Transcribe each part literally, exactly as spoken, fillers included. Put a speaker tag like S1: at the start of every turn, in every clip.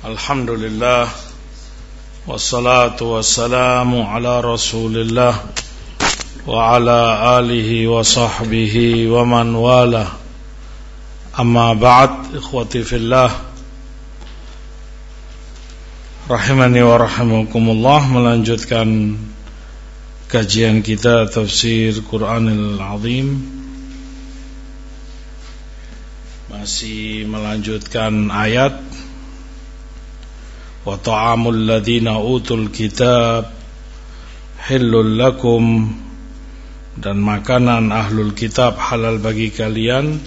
S1: Alhamdulillah, wassalatu wassalamu ala rasulillah wa ala alihi wa sahbihi wa man wala. Amma ba'd, ikhwati fillah, rahimani wa rahimakumullah. Melanjutkan kajian kita tafsir Quranil Azim, masih melanjutkan ayat wa ta'amul ladzina utul kitab hillul lakum, dan makanan ahlul kitab halal bagi kalian.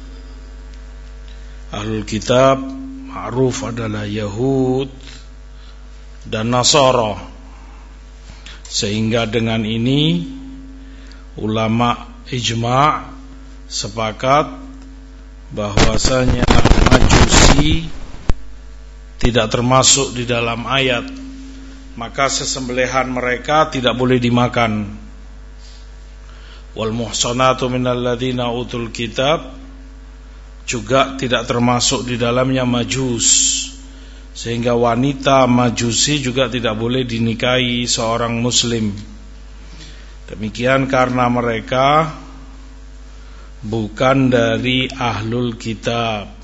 S1: Ahlul kitab ma'ruf adalah Yahud dan Nasara, sehingga dengan ini ulama ijma' sepakat bahwasanya Majusi tidak termasuk di dalam ayat, maka sesembelihan mereka tidak boleh dimakan. Wal muhsanatu minal ladzina utul kitab juga tidak termasuk di dalamnya Majus, sehingga wanita Majusi juga tidak boleh dinikahi seorang muslim. Demikian karena mereka bukan dari ahlul kitab.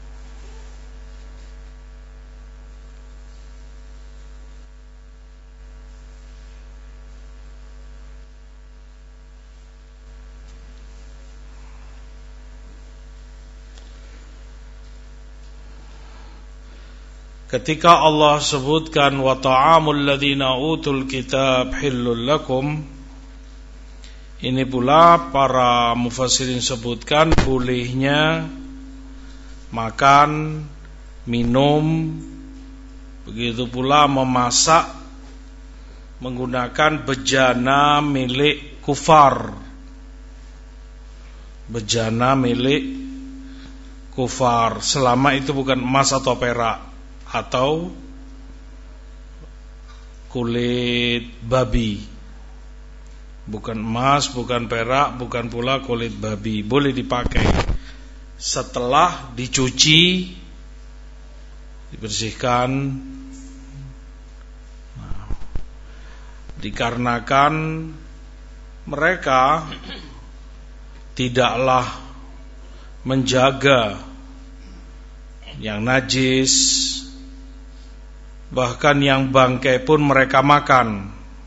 S1: Ketika Allah sebutkan wa ta'amul ladzina utul kitab hillul lakum, ini pula para mufassirin sebutkan bolehnya makan, minum, begitu pula memasak menggunakan bejana milik kufar. Bejana milik kufar, selama itu bukan emas atau perak atau kulit babi. Bukan emas, bukan perak, bukan pula kulit babi. Boleh dipakai setelah dicuci, dibersihkan. Nah, dikarenakan mereka tidaklah menjaga yang najis, bahkan yang bangkai pun mereka makan.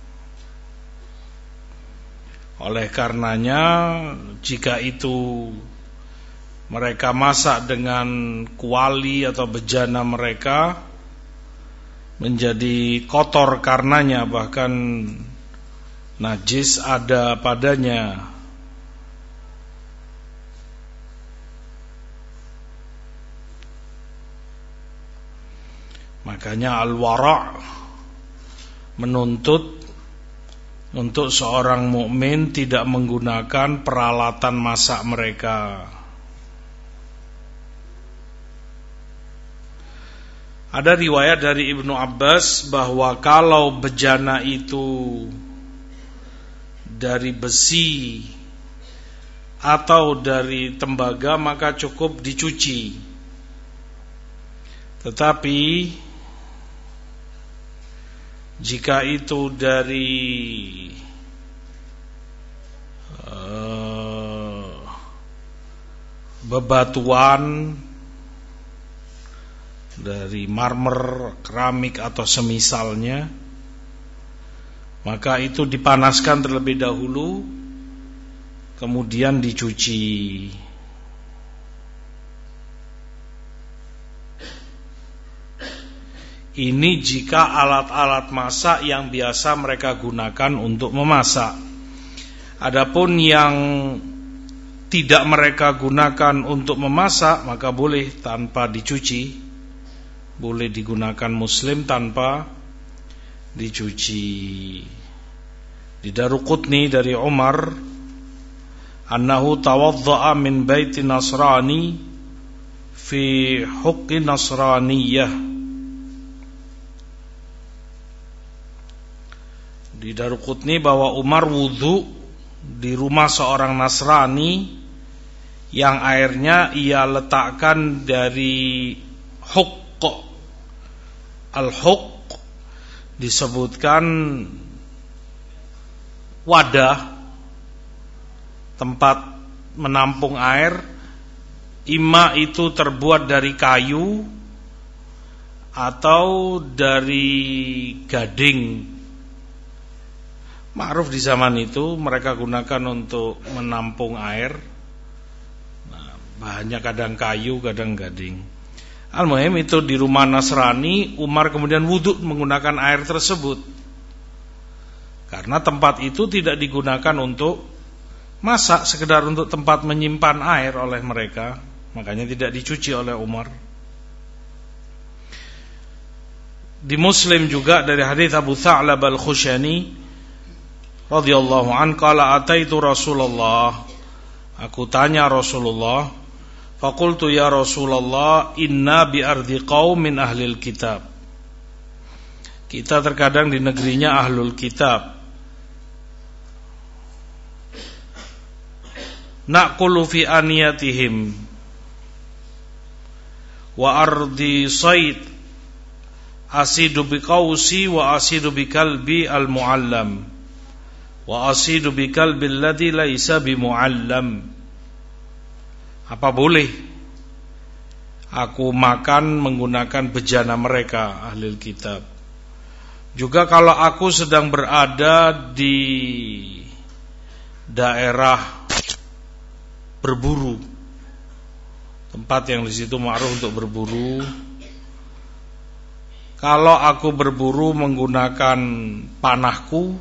S1: Oleh karenanya, jika itu mereka masak dengan kuali atau bejana mereka, menjadi kotor karenanya, bahkan najis ada padanya. Makanya al-wara' menuntut untuk seorang mukmin tidak menggunakan peralatan masak mereka. Ada riwayat dari Ibnu Abbas bahwa kalau bejana itu dari besi atau dari tembaga maka cukup dicuci. Tetapi jika itu dari uh, bebatuan, dari marmer, keramik atau semisalnya, maka itu dipanaskan terlebih dahulu, kemudian dicuci. Ini jika alat-alat masak yang biasa mereka gunakan untuk memasak. Adapun yang tidak mereka gunakan untuk memasak, maka boleh tanpa dicuci. Boleh digunakan muslim tanpa dicuci. Di Daruqutni dari Umar, annahu tawadda'a min baiti Nasrani fi huqqi Nasraniyah. Di Daruqutni bahwa Umar wudhu di rumah seorang Nasrani yang airnya ia letakkan dari hukk. al-huq disebutkan wadah, tempat menampung air, ima itu terbuat dari kayu atau dari gading. Ma'ruf di zaman itu mereka gunakan untuk menampung air. Nah, bahannya kadang kayu, kadang gading. Al-muhim itu di rumah Nasrani, Umar kemudian wudhu menggunakan air tersebut. Karena tempat itu tidak digunakan untuk masak, sekedar untuk tempat menyimpan air oleh mereka, makanya tidak dicuci oleh Umar. Di Muslim juga dari hadis Abu Tha'lab Al-Khushani radhiyallahu an, qala ataitu Rasulullah, aku tanya Rasulullah, faqultu ya Rasulullah, inna bi ardi qaumin ahlil kitab. Kita terkadang di negerinya ahlul kitab. Naqulu fi aniyatihim wa ardi sayd asidu bi qausi wa asidu bi kalbi al muallam wa asidu bi kalbi alladhi laisa bi muallam. Apa boleh aku makan menggunakan bejana mereka ahli kitab? Juga kalau aku sedang berada di daerah berburu, tempat yang di situ ma'ruf untuk berburu, kalau aku berburu menggunakan panahku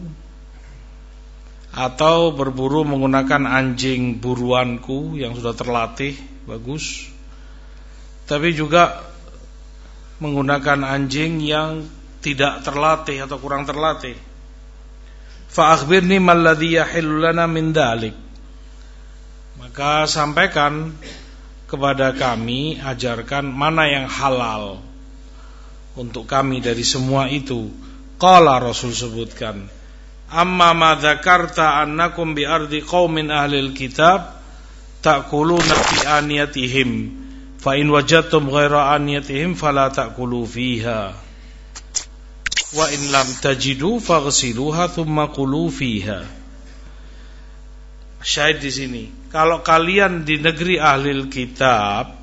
S1: atau berburu menggunakan anjing buruanku yang sudah terlatih bagus, tapi juga menggunakan anjing yang tidak terlatih atau kurang terlatih, fa akhbirni mal ladzi yahillu lana min dzalik, maka sampaikan kepada kami, ajarkan mana yang halal untuk kami dari semua itu. Qala, Rasul sebutkan, amma ma dzakarta annakum bi ardi qaumin ahlil kitab ta'kuluna fi aniyatihim fa in wajadtum ghaira aniyatihim fala ta'kulu fiha wa in lam tajidu faghsiluha thumma qulu fiha. Syahid di sini, kalau kalian di negeri ahlil kitab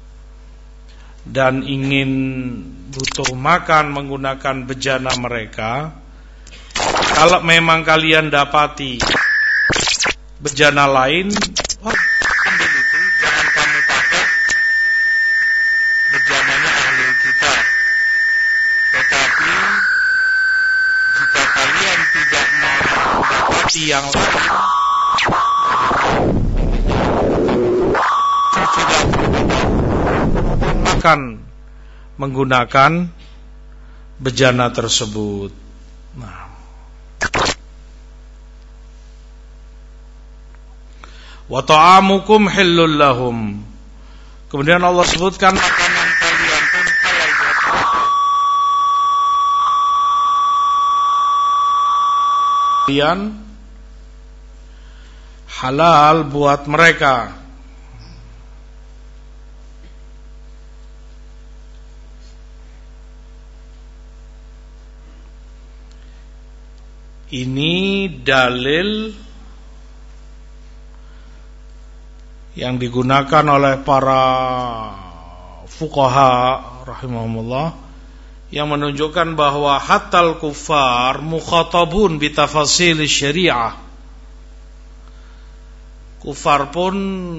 S1: dan ingin butuh makan menggunakan bejana mereka, kalau memang kalian dapati bejana lain, oh, ambil itu, jangan kamu pakai bejananya ahli kitab. Tetapi jika kalian tidak mau mendapati yang lain, sudah makan menggunakan bejana tersebut. Nah, wa ta'amukum hillul lahum. Kemudian Allah sebutkan makanan kalian pun halal buat mereka. Kalian halal buat mereka. Ini dalil yang digunakan oleh para fuqaha rahimahumullah yang menunjukkan bahwa hatal kufar mukhatabun bitafasil syariah. Kufar pun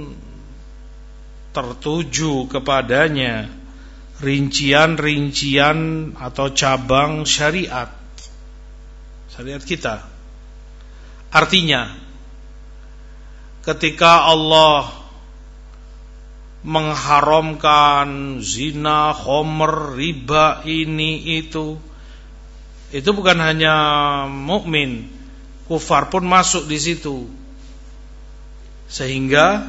S1: tertuju kepadanya rincian-rincian atau cabang syariat syariat kita. Artinya, ketika Allah mengharamkan zina, khomer, riba, ini itu, itu bukan hanya mukmin, kufar pun masuk di situ. Sehingga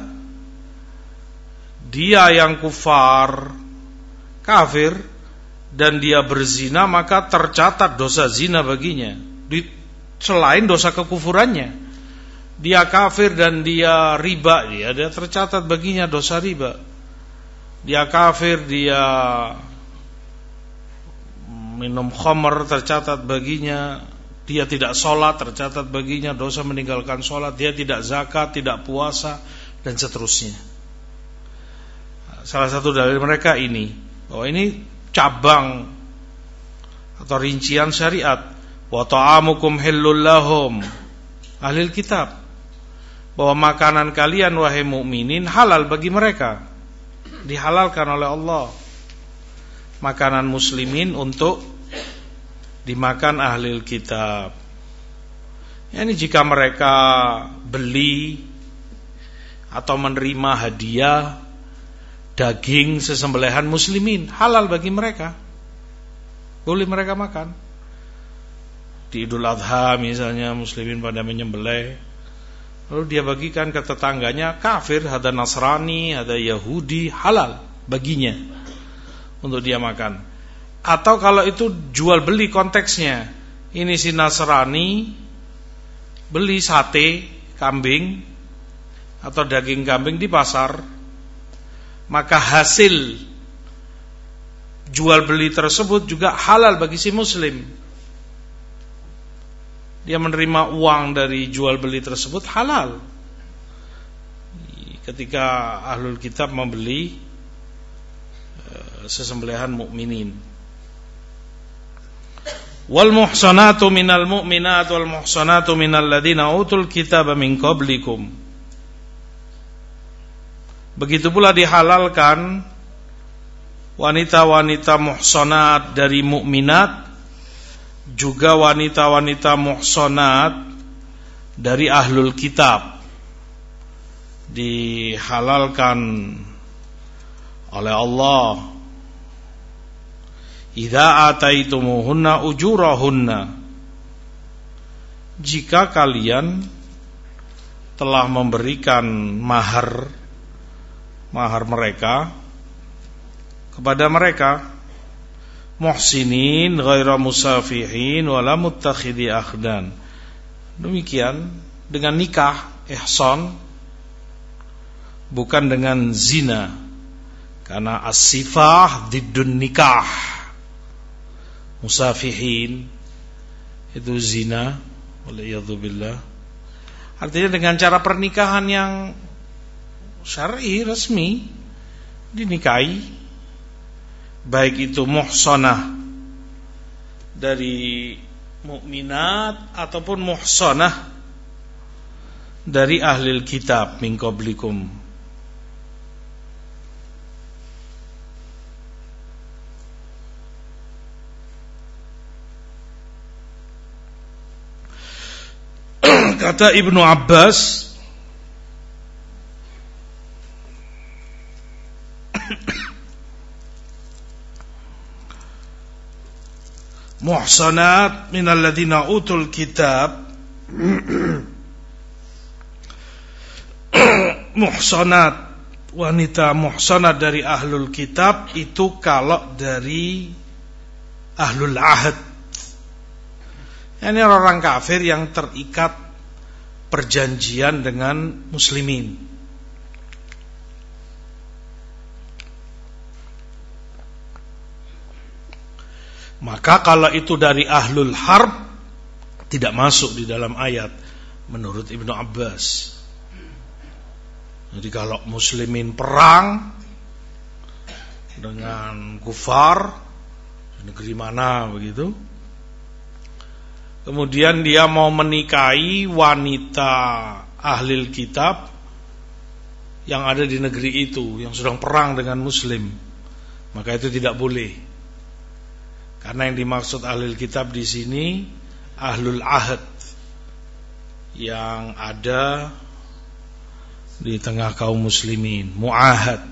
S1: dia yang kufar, kafir, dan dia berzina, maka tercatat dosa zina baginya. Selain dosa kekufurannya, dia kafir dan dia riba, dia, dia tercatat baginya dosa riba. Dia kafir, dia minum khamr tercatat baginya, dia tidak sholat tercatat baginya dosa meninggalkan sholat, dia tidak zakat, tidak puasa, dan seterusnya. Salah satu dari mereka ini, bahwa ini cabang atau rincian syariat. Wa ta'amukum hillul lahum, ahlil kitab, bahwa makanan kalian wahai mukminin halal bagi mereka, dihalalkan oleh Allah. Makanan muslimin untuk dimakan ahlil kitab. Ya, ini jika mereka beli atau menerima hadiah daging sesembelihan muslimin, halal bagi mereka, boleh mereka makan. Di Idul Adha misalnya muslimin pada menyembelih, lalu dia bagikan ke tetangganya kafir, ada Nasrani, ada Yahudi, halal baginya untuk dia makan. Atau kalau itu jual beli konteksnya, ini si Nasrani beli sate kambing atau daging kambing di pasar, maka hasil jual beli tersebut juga halal bagi si muslim. Dia menerima uang dari jual beli tersebut halal. Ketika ahlul kitab membeli sesembelihan mukminin. Wal muhsanatu minal mu'minat wal muhsanatu minal ladina utul kitaba min qablikum. Begitu pula dihalalkan wanita-wanita muhsanat dari mukminat, juga wanita-wanita muhsanat dari ahlul kitab, dihalalkan oleh Allah. Idza ataitumuhunna ujurahunna, jika kalian telah memberikan mahar mahar mereka kepada mereka, muhsinin ghaira musafihin wala muttakhidhi akhdan, demikian dengan nikah ihsan, bukan dengan zina, karena as-sifah diddun nikah. Musafihin itu zina, waliyadzubillah. Artinya dengan cara pernikahan yang syar'i resmi dinikahi, baik itu muhsanah dari mukminat ataupun muhsanah dari ahlil kitab min qablikum. Kata Ibnu Abbas, muhsanat minal ladina utul kitab, muhsanat, wanita muhsanat dari ahlul kitab itu kalau dari ahlul ahad, ini orang kafir yang terikat perjanjian dengan muslimin. Maka kalau itu dari ahlul harb, tidak masuk di dalam ayat menurut Ibnu Abbas. Jadi kalau muslimin perang dengan kufar negeri mana begitu, kemudian dia mau menikahi wanita ahlil kitab yang ada di negeri itu, yang sedang perang dengan muslim, maka itu tidak boleh. Karena yang dimaksud ahlil kitab di sini ahlul ahad, yang ada di tengah kaum muslimin, muahad.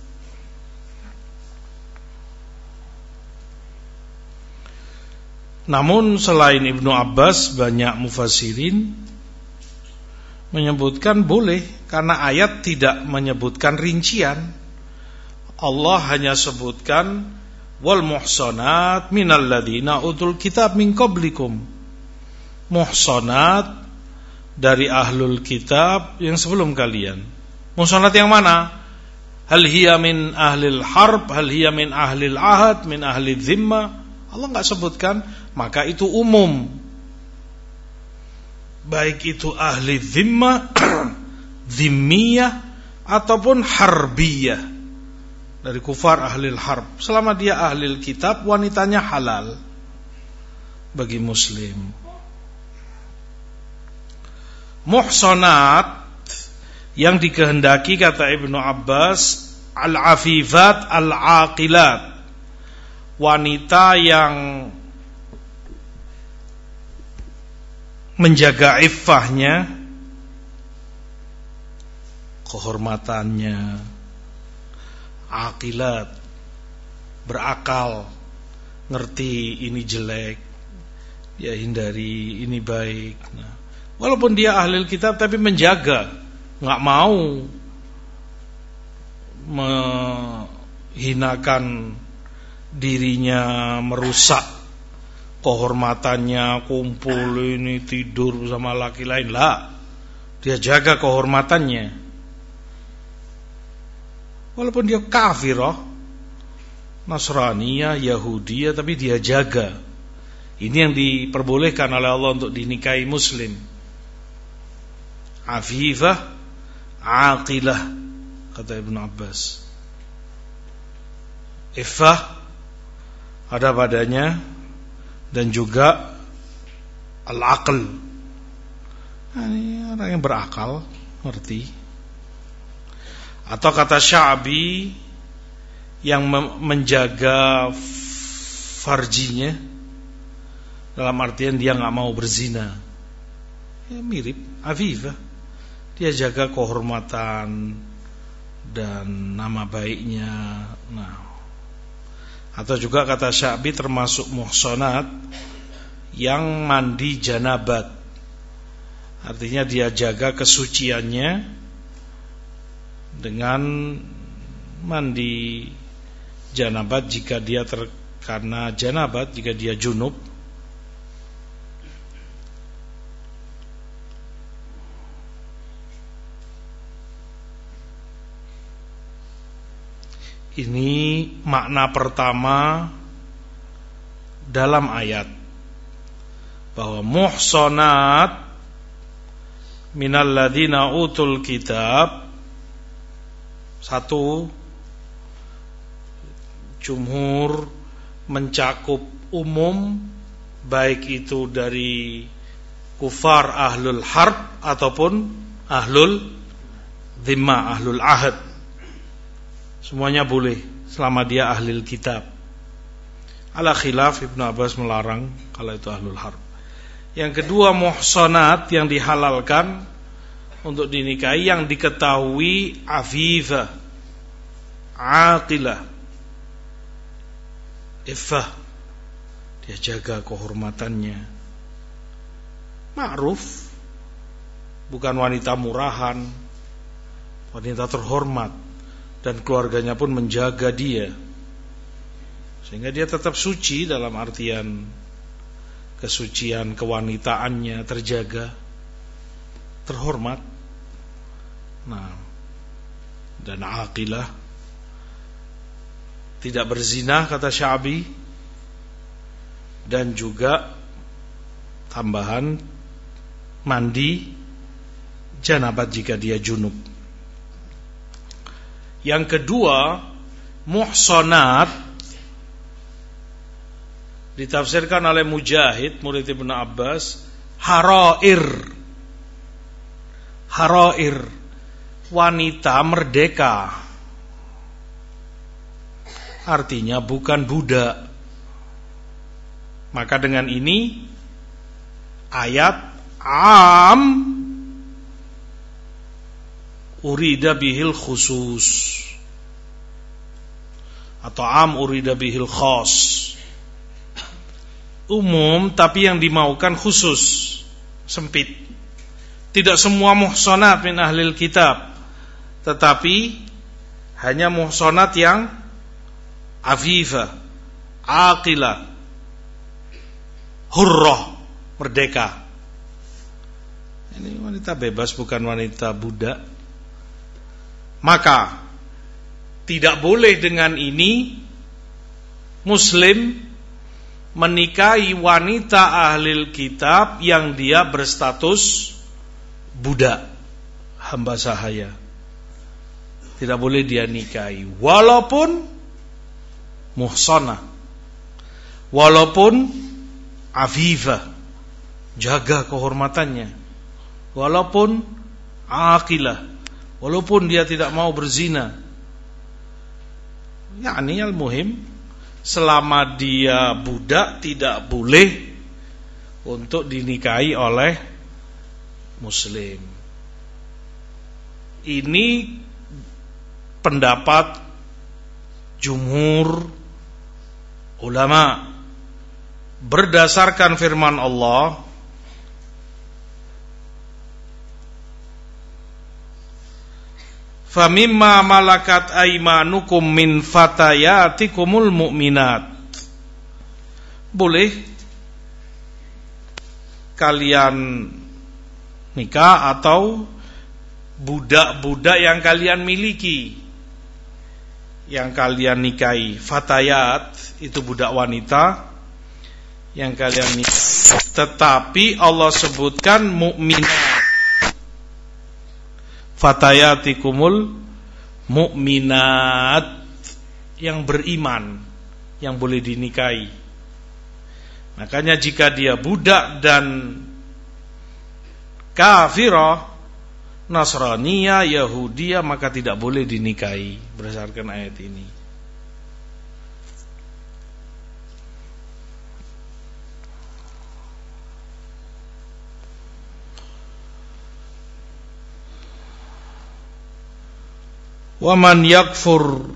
S1: Namun selain Ibnu Abbas, banyak mufassirin menyebutkan boleh, karena ayat tidak menyebutkan rincian. Allah hanya sebutkan wal muhsanat minal ladina utul kitab min qablikum, muhsanat dari ahlul kitab yang sebelum kalian. Muhsanat yang mana? Hal hiya min ahlil harb, hal hiya min ahlil ahad, min ahlil zimmah, Allah enggak sebutkan, maka itu umum. Baik itu ahli zimmah, zimmiyah ataupun harbiyah, dari kufar ahlil harb. Selama dia ahlil kitab, wanitanya halal bagi muslim. Muhsanat yang dikehendaki, kata Ibnu Abbas, al-afifat al-aqilat, wanita yang menjaga iffahnya, kehormatannya, aqilat, berakal, ngerti ini jelek, dia hindari, ini baik. Nah, walaupun dia ahli kitab tapi menjaga, nggak mau menghinakan dirinya, merusak kehormatannya, kumpul ini tidur bersama laki lain, lah, dia jaga kehormatannya. Walaupun dia kafirah, Nasraniyah, Yahudiyah, tapi dia jaga. Ini yang diperbolehkan oleh Allah untuk dinikahi muslim. Afifah, aqilah, kata Ibnu Abbas. Iffah ada padanya, dan juga al-aql. Nah, ini orang yang berakal, ngerti. Atau kata Sya'bi, yang menjaga farjinya, dalam artian dia nggak mau berzina. Ya, mirip afifah, dia jaga kehormatan dan nama baiknya. Nah, atau juga kata Sya'bi termasuk muhsanat yang mandi janabat, artinya dia jaga kesuciannya dengan mandi janabat jika dia terkena janabat, jika dia junub. Ini makna pertama dalam ayat, bahwa muhsanat minal ladina utul kitab, satu, jumhur mencakup umum, baik itu dari kufar ahlul harb ataupun ahlul dhimmah, ahlul ahad, semuanya boleh selama dia ahlul kitab. Ala khilaf, Ibnu Abbas melarang kalau itu ahlul harb. Yang kedua, muhsanat yang dihalalkan untuk dinikahi, yang diketahui afifah, aqilah, iffah, dia jaga kehormatannya, ma'ruf, bukan wanita murahan, wanita terhormat, dan keluarganya pun menjaga dia, sehingga dia tetap suci dalam artian kesucian kewanitaannya terjaga, terhormat. Nah, dan aqilah, tidak berzina kata Sya'bi, dan juga tambahan mandi janabat jika dia junub. Yang kedua, muhsanat ditafsirkan oleh Mujahid, murid Ibnu Abbas, harair. Harair, wanita merdeka, artinya bukan budak. Maka dengan ini ayat am urida bihil khusus, atau am urida bihil khas, umum tapi yang dimaukan khusus, sempit. Tidak semua muhsanat min ahlil kitab, tetapi hanya muhsanat yang afifah, aqilah, hurrah, merdeka. Ini wanita bebas, bukan wanita budak. Maka tidak boleh dengan ini muslim menikahi wanita ahlil kitab yang dia berstatus budak, hamba sahaya. Tidak boleh dia nikahi walaupun muhsanah, walaupun afifah, jaga kehormatannya, walaupun aqilah, walaupun dia tidak mau berzina. Yani al-muhim, selama dia budak tidak boleh untuk dinikahi oleh muslim. Ini pendapat jumhur ulama berdasarkan firman Allah, famimma malakat aymanukum min fatayatikumul mu'minat. Boleh kalian nikah atau budak-budak yang kalian miliki, yang kalian nikahi. Fatayat itu budak wanita yang kalian nikahi, tetapi Allah sebutkan mukminat. Fatayatikumul mukminat, yang beriman, yang boleh dinikahi. Makanya jika dia budak dan kafirah, Nasraniyah, Yahudiyah, maka tidak boleh dinikahi berdasarkan ayat ini. Wa man yakfur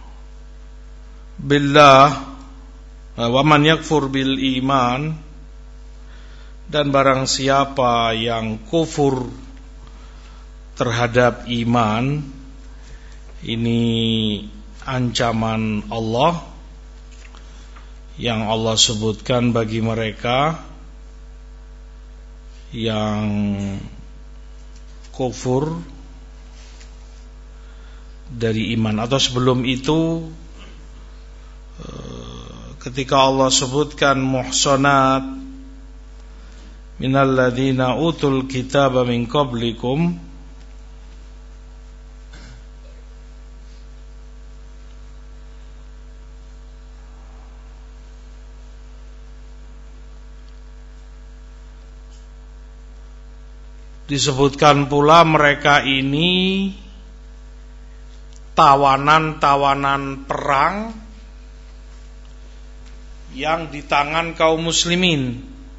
S1: billah, wa man yakfur bil iman, dan barang siapa yang kufur terhadap iman, ini ancaman Allah yang Allah sebutkan bagi mereka yang kufur dari iman. Atau sebelum itu, ketika Allah sebutkan muhsanat minal ladzina utul kitaba min qablikum, disebutkan pula mereka ini tawanan-tawanan perang yang di tangan kaum muslimin.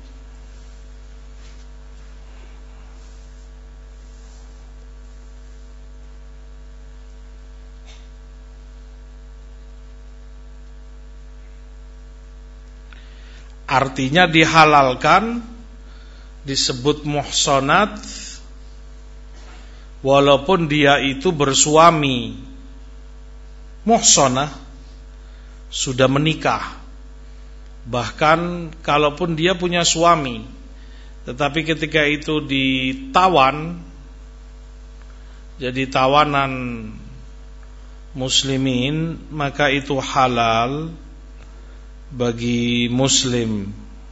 S1: Artinya dihalalkan, disebut muhsanat walaupun dia itu bersuami. Muhsanah sudah menikah, bahkan kalaupun dia punya suami, tetapi ketika itu ditawan, jadi tawanan muslimin, maka itu halal bagi muslim.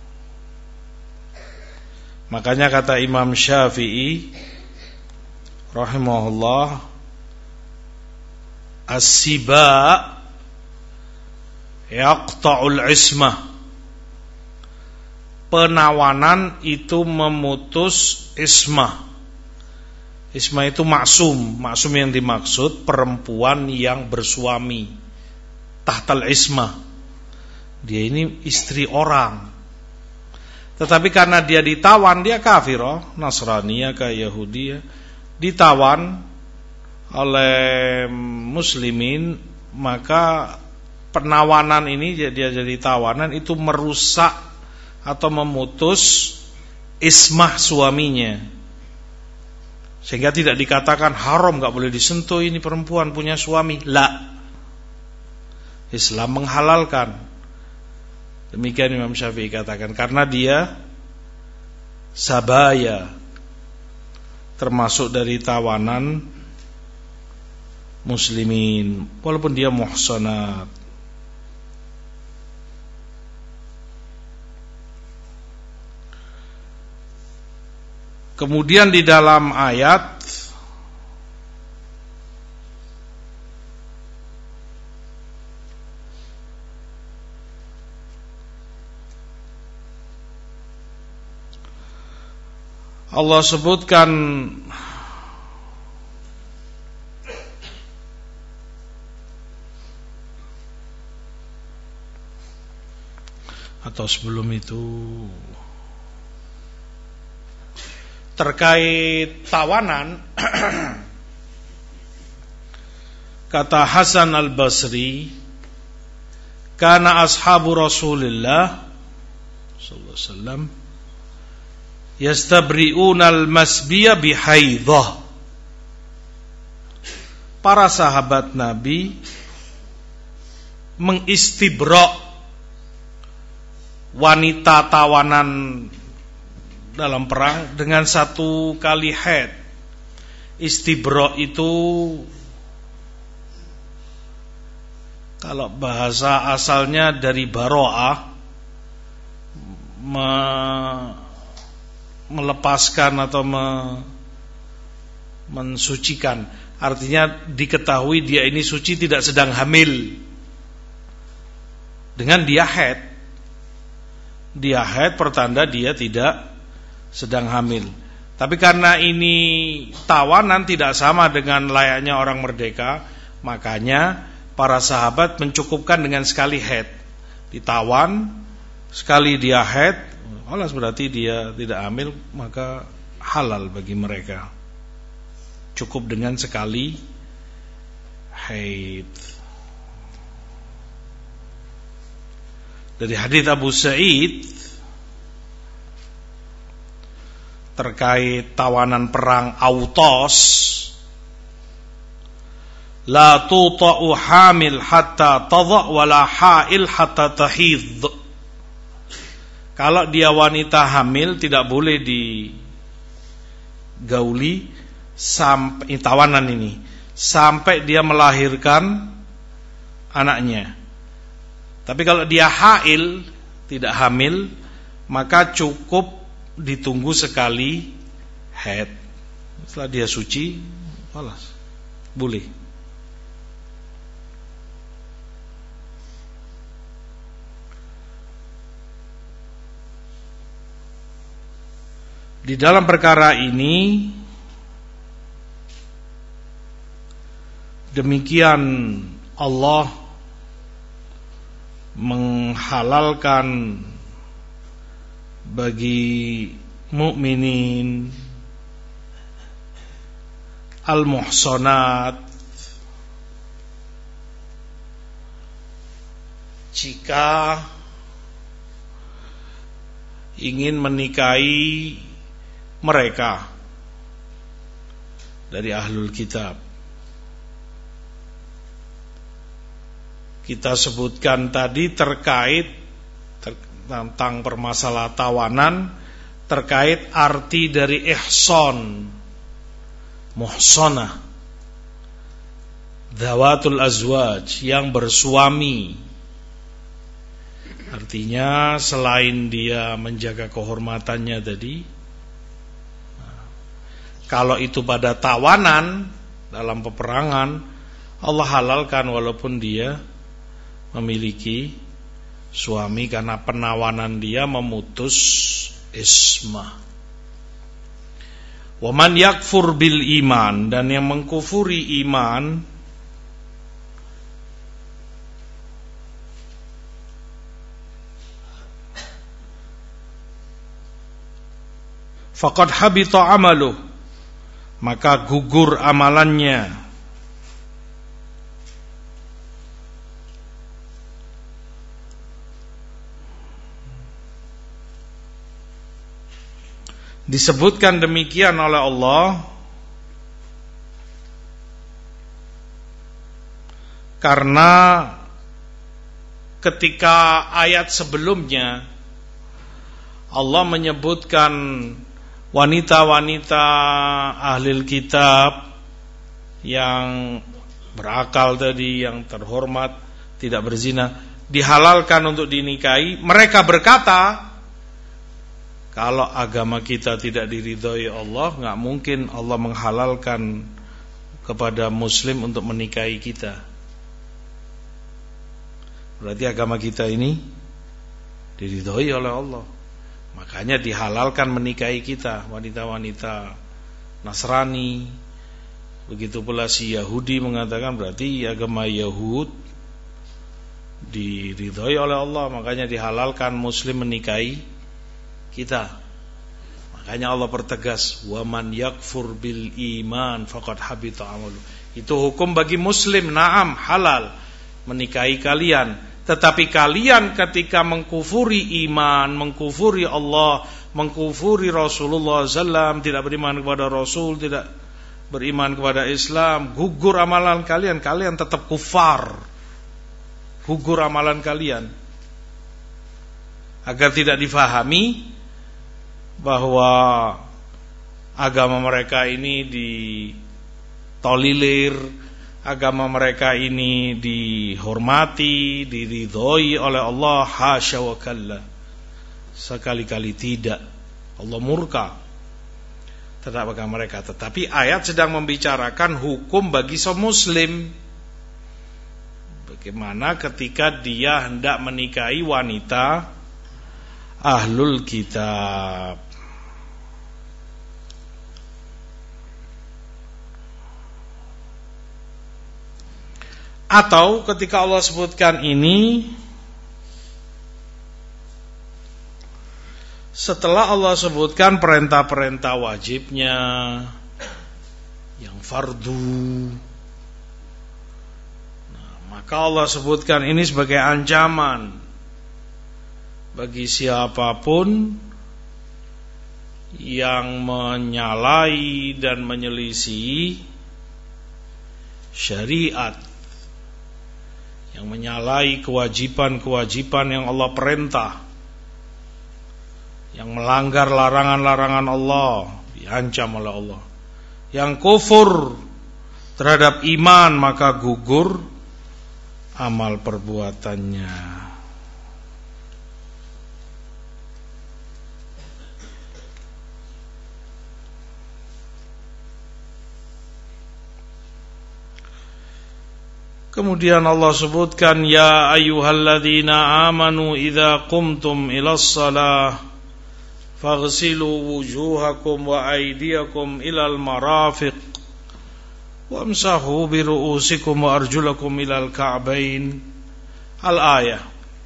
S1: Makanya kata Imam Syafi'i rahimahullah, as-siba yaqta'ul ismah, penawanan itu memutus ismah. Ismah itu maksum. Maksum yang dimaksud perempuan yang bersuami, tahtal ismah, dia ini istri orang. Tetapi karena dia ditawan, dia kafirah, Nasraniyah ke Yahudiyah, ditawan oleh muslimin, maka penawanan ini, dia jadi tawanan, itu merusak atau memutus ismah suaminya, sehingga tidak dikatakan haram, gak boleh disentuh ini perempuan punya suami. La, Islam menghalalkan. Demikian Imam Syafi'i katakan, karena dia sabaya, termasuk dari tawanan muslimin, walaupun dia muhsanat. Kemudian di dalam ayat Allah sebutkan atau sebelum itu terkait tawanan kata Hasan al-Basri, kana ashabu Rasulillah sallallahu alaihi wasallam yastabri'una al-masbiya bihaidah. Para sahabat Nabi mengistibra wanita tawanan dalam perang dengan satu kali haid. Istibra itu kalau bahasa asalnya dari baro'ah, me, melepaskan atau me, mensucikan. Artinya diketahui dia ini suci, tidak sedang hamil. Dengan dia haid, dia haid pertanda dia tidak sedang hamil. Tapi karena ini tawanan tidak sama dengan layaknya orang merdeka, makanya para sahabat mencukupkan dengan sekali haid. Ditawan, sekali dia haid, alas berarti dia tidak hamil, maka halal bagi mereka. Cukup dengan sekali haid. Dari hadits Abu Sa'id terkait tawanan perang Autos, la tuta'u hamil hatta tadha' wala ha'il hatta tahidh. Kalau dia wanita hamil tidak boleh digauli sampai tawanan ini sampai dia melahirkan anaknya. Tapi kalau dia hail, tidak hamil, maka cukup ditunggu sekali haid. Setelah dia suci, malas, boleh. Di dalam perkara ini demikian Allah menghalalkan bagi mukminin al-muhsanat jika ingin menikahi mereka dari ahlul kitab. Kita sebutkan tadi terkait ter, tentang permasalahan tawanan, terkait arti dari ihsan, muhsanah, dhawatul azwaj, yang bersuami. Artinya selain dia menjaga kehormatannya tadi, kalau itu pada tawanan dalam peperangan, Allah halalkan walaupun dia memiliki suami, karena penawanan dia memutus ismah. Wa man yakfur bil iman, dan yang mengkufuri iman, faqad habita amaluh, maka gugur amalannya. Disebutkan demikian oleh Allah karena ketika ayat sebelumnya Allah menyebutkan wanita-wanita ahli kitab yang berakal tadi, yang terhormat, tidak berzina, dihalalkan untuk dinikahi. Mereka berkata, Kalau agama kita tidak diridhoi Allah, nggak mungkin Allah menghalalkan kepada muslim untuk menikahi kita. Berarti agama kita ini diridhoi oleh Allah. Makanya dihalalkan menikahi kita, wanita-wanita Nasrani. Begitu pula si Yahudi mengatakan berarti agama Yahud diridhoi oleh Allah, makanya dihalalkan muslim menikahi kita. Makanya Allah pertegas, wa man yakfur bil iman faqad habita amalu. Itu hukum bagi muslim, na'am, halal menikahi kalian. Tetapi kalian ketika mengkufuri iman, mengkufuri Allah, mengkufuri Rasulullah sallallahu alaihi wasallam, tidak beriman kepada Rasul, tidak beriman kepada Islam, gugur amalan kalian, kalian tetap kufar. Gugur amalan kalian. Agar tidak difahami bahwa agama mereka ini ditolilir, agama mereka ini dihormati, diridhoi oleh Allah, hasya wa kalla. Sekali-kali tidak. Allah murka terhadap agama mereka. Tetapi ayat sedang membicarakan hukum bagi seorang muslim. Bagaimana ketika dia hendak menikahi wanita ahlul kitab. Atau ketika Allah sebutkan ini setelah Allah sebutkan perintah-perintah wajibnya yang fardu, nah, maka Allah sebutkan ini sebagai ancaman bagi siapapun yang menyalahi dan menyelisihi syariat, yang menyalahi kewajiban-kewajiban yang Allah perintah, yang melanggar larangan-larangan Allah, diancam oleh Allah. Yang kufur terhadap iman, maka gugur amal perbuatannya. Kemudian Allah sebutkan, ya ayyuhalladzina amanu idza qumtum ilas shalah faghsilu wujuhakum wa aydiyakum ilal marafiq wamsahu bi ru'usikum wa arjulakum ilal ka'bain. Al-ayah.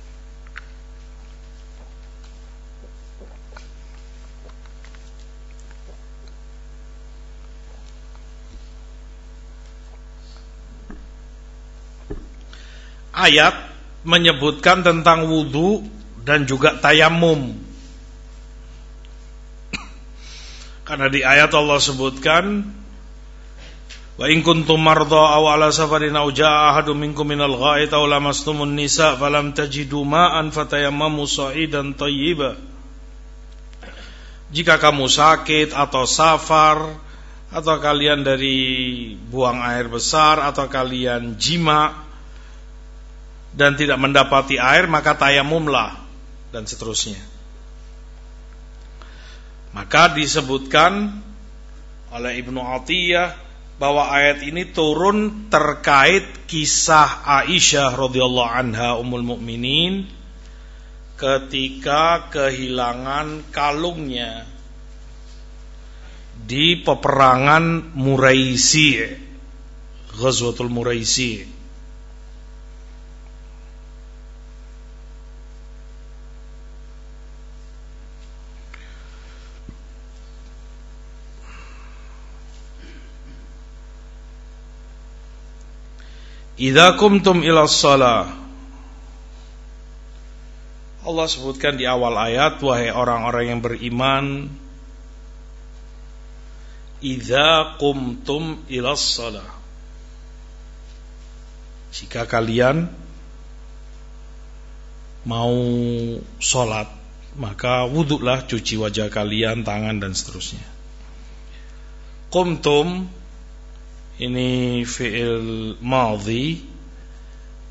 S1: Ayat menyebutkan tentang wudu dan juga tayamum. Karena di ayat Allah sebutkan, wa in kuntum marda aw ala safarin aw jaa ahadum minkum minal gha'it aw lamastumun nisa falam tajidu ma'an fatayammamu sa'idan thayyiba. Jika kamu sakit atau safar, atau kalian dari buang air besar, atau kalian jima dan tidak mendapati air, maka tayamumlah, dan seterusnya. Maka disebutkan oleh Ibnu Atiyah bahwa ayat ini turun terkait kisah Aisyah radhiyallahu anha ummul mukminin ketika kehilangan kalungnya di peperangan Muraisi, Ghazwatul Muraisi. Idza qumtum ilas shalah, Allah sebutkan di awal ayat, wahai orang-orang yang beriman, idza qumtum ilas shalah, jika kalian mau sholat, maka wuduklah, cuci wajah kalian, tangan dan seterusnya. Qumtum ini fi'il madhi,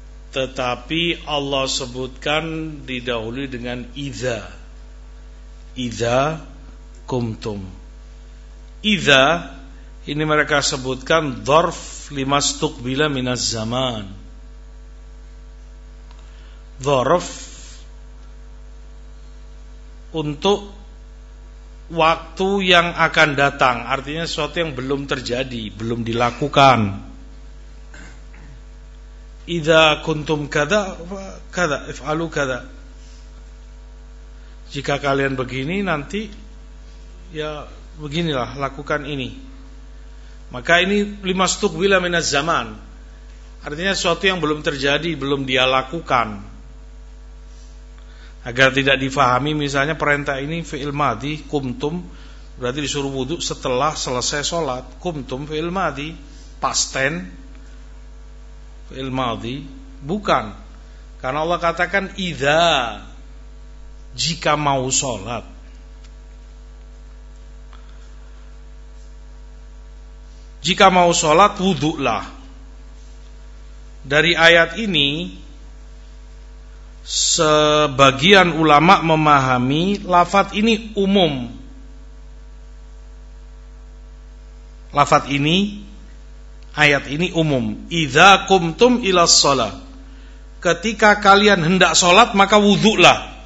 S1: tetapi Allah sebutkan didahului dengan idza. idza kumtum. Idza ini mereka sebutkan dzarf limastuqbila minaz zaman. Dzarf untuk waktu yang akan datang, artinya sesuatu yang belum terjadi, belum dilakukan. Idza kuntum kada kada if'alu kada. Jika kalian begini nanti ya beginilah, lakukan ini. Maka ini limastuqbila minaz zaman. Artinya sesuatu yang belum terjadi, belum dia lakukan. Agar tidak difahami misalnya perintah ini fi'il madhi, kumtum berarti disuruh wudu setelah selesai sholat. Kumtum fi'il madhi, past tense fi'il madhi. Bukan. Karena Allah katakan idza, jika mau sholat. Jika mau sholat wudu'lah. Dari ayat ini sebagian ulama memahami lafaz ini umum. Lafaz ini, ayat ini umum. Idza qumtum ilas shalah. Ketika kalian hendak sholat maka wudu'lah.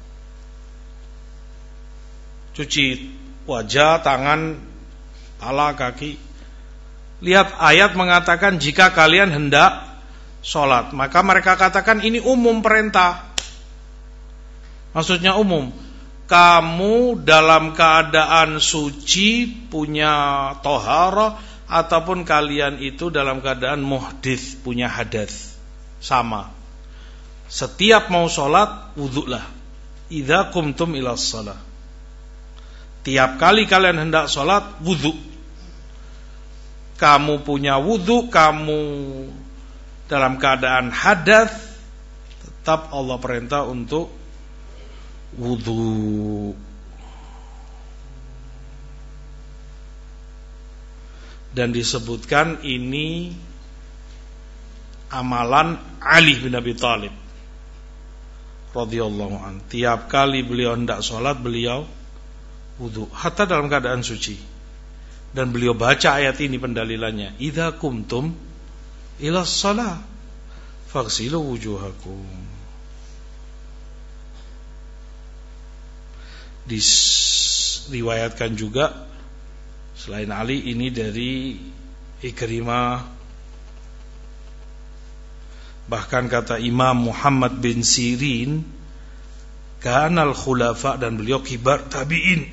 S1: Cuci wajah, tangan, kepala, kaki. Lihat ayat mengatakan jika kalian hendak sholat. Maka mereka katakan ini umum perintah. Maksudnya umum. Kamu dalam keadaan suci, punya tohara, ataupun kalian itu dalam keadaan muhdits, punya hadas, sama. Setiap mau sholat, wudu'lah. Idza qumtum ilas shalah. Tiap kali kalian hendak sholat, wudu. Kamu punya wudu, kamu dalam keadaan hadas, tetap Allah perintah untuk wudu. Dan disebutkan ini amalan Ali bin Abi Thalib radhiyallahu anhu. Tiap kali beliau hendak sholat, beliau wudu, hatta dalam keadaan suci. Dan beliau baca ayat ini pendalilannya. Idza kumtum ilas shalah faghsilu wujuhakum. Diriwayatkan juga selain Ali ini dari Ikrimah. Bahkan kata Imam Muhammad bin Sirin, kanal khulafa, dan beliau kibar tabi'in,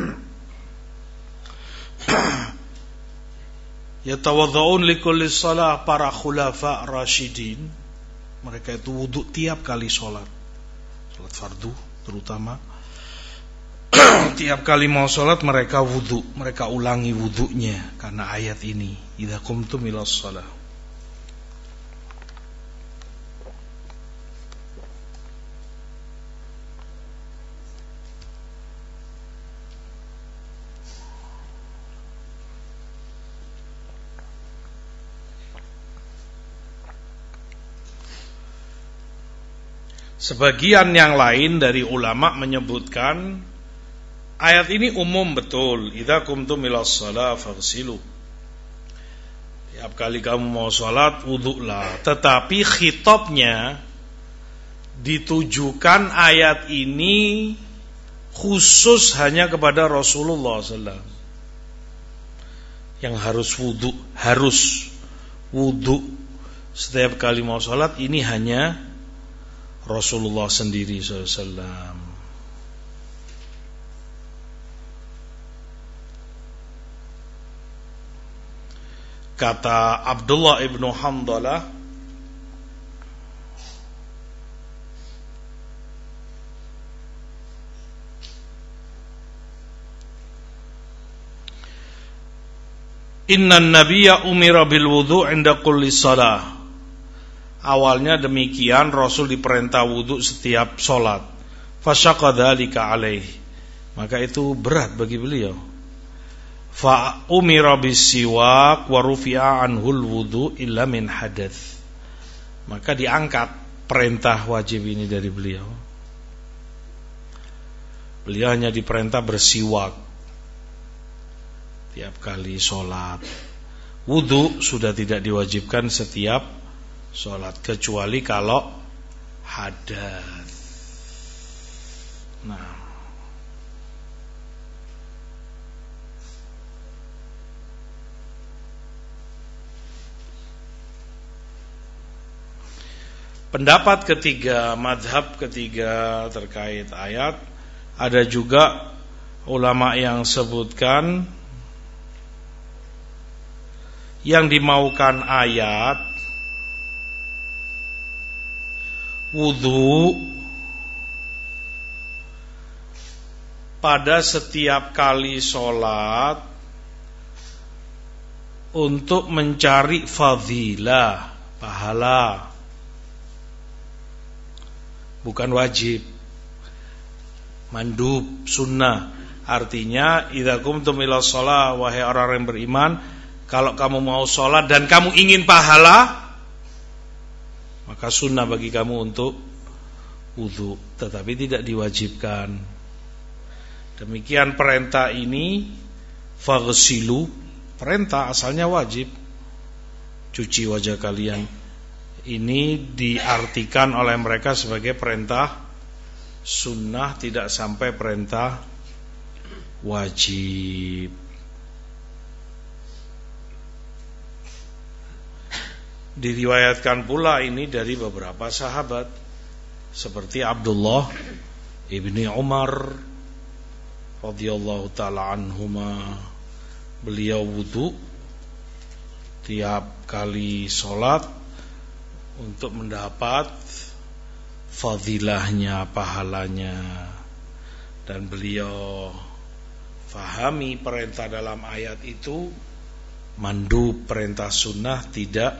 S1: yatawadhaun likulli shalah, para khulafa rasyidin, mereka itu wudu tiap kali sholat, sholat fardu terutama. Tiap kali mau sholat mereka wudu, mereka ulangi wudunya karena ayat ini, idza qumtum ilas shalah. Sebagian yang lain dari ulama menyebutkan ayat ini umum betul. Idza qumtum ilas shalah faghsilu. Tiap kali kamu mau salat wudu'lah. Tetapi khitabnya ditujukan ayat ini khusus hanya kepada Rasulullah sallallahu alaihi wasallam yang harus wudu, harus wudu setiap kali mau salat. Ini hanya Rasulullah sendiri sallallahu alaihi wasallam. Kata Abdullah ibnu Hamdalah, inna nabiyya umira bil wudu' inda kulli shalah. Awalnya demikian, Rasul diperintah wudu setiap sholat. Fasyaqqa dzalika alaihi, maka itu berat bagi beliau. Fa umira bisiwak wa rufi'a anhul wudu illa min hadath, maka diangkat perintah wajib ini dari beliau. Beliau hanya diperintah bersiwak tiap kali sholat. Wudu sudah tidak diwajibkan setiap sholat, kecuali kalau hadas. Nah, pendapat ketiga, madhab ketiga terkait ayat, ada juga ulama yang sebutkan yang dimaukan ayat wudu pada setiap kali sholat untuk mencari fadilah, pahala, bukan wajib, mandub, sunnah. Artinya idza qumtum ila shalah, wahai orang yang beriman, kalau kamu mau sholat dan kamu ingin pahala, maka sunnah bagi kamu untuk wudu, tetapi tidak diwajibkan. Demikian perintah ini, faghsilu, perintah asalnya wajib, cuci wajah kalian. Ini diartikan oleh mereka sebagai perintah sunnah, tidak sampai perintah wajib. Diriwayatkan pula ini dari beberapa sahabat, seperti Abdullah ibni Umar radhiyallahu ta'ala anhuma. Beliau wudu tiap kali sholat untuk mendapat fadilahnya, pahalanya. Dan beliau fahami perintah dalam ayat itu mandub, perintah sunnah, tidak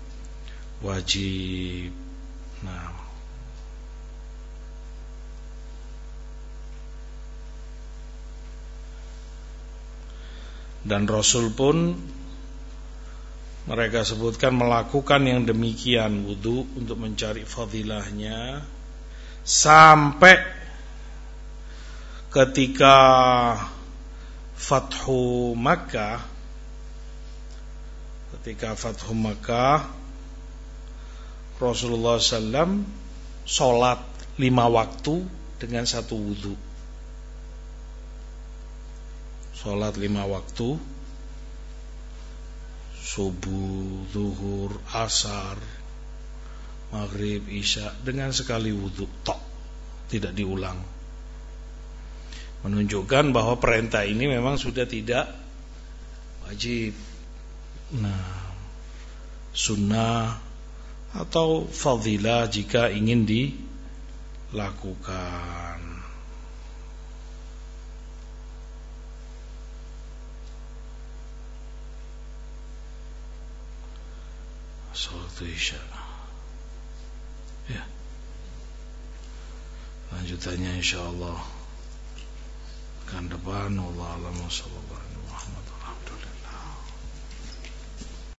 S1: wajib. Nah, dan Rasul pun mereka sebutkan melakukan yang demikian, wudu untuk mencari fadilahnya, sampai ketika Fathu Makkah. Ketika Fathu Makkah, Rasulullah shallallahu alaihi wasallam sholat lima waktu dengan satu wudu. Sholat lima waktu, subuh, zuhur, asar, maghrib, isya, dengan sekali wudu tok, tidak diulang. Menunjukkan bahwa perintah ini memang sudah tidak wajib. Nah, sunnah atau fadilah jika ingin dilakukan. Salat isya. Ya. Lanjutannya insyaallah kan depan. Wallahu a'lam.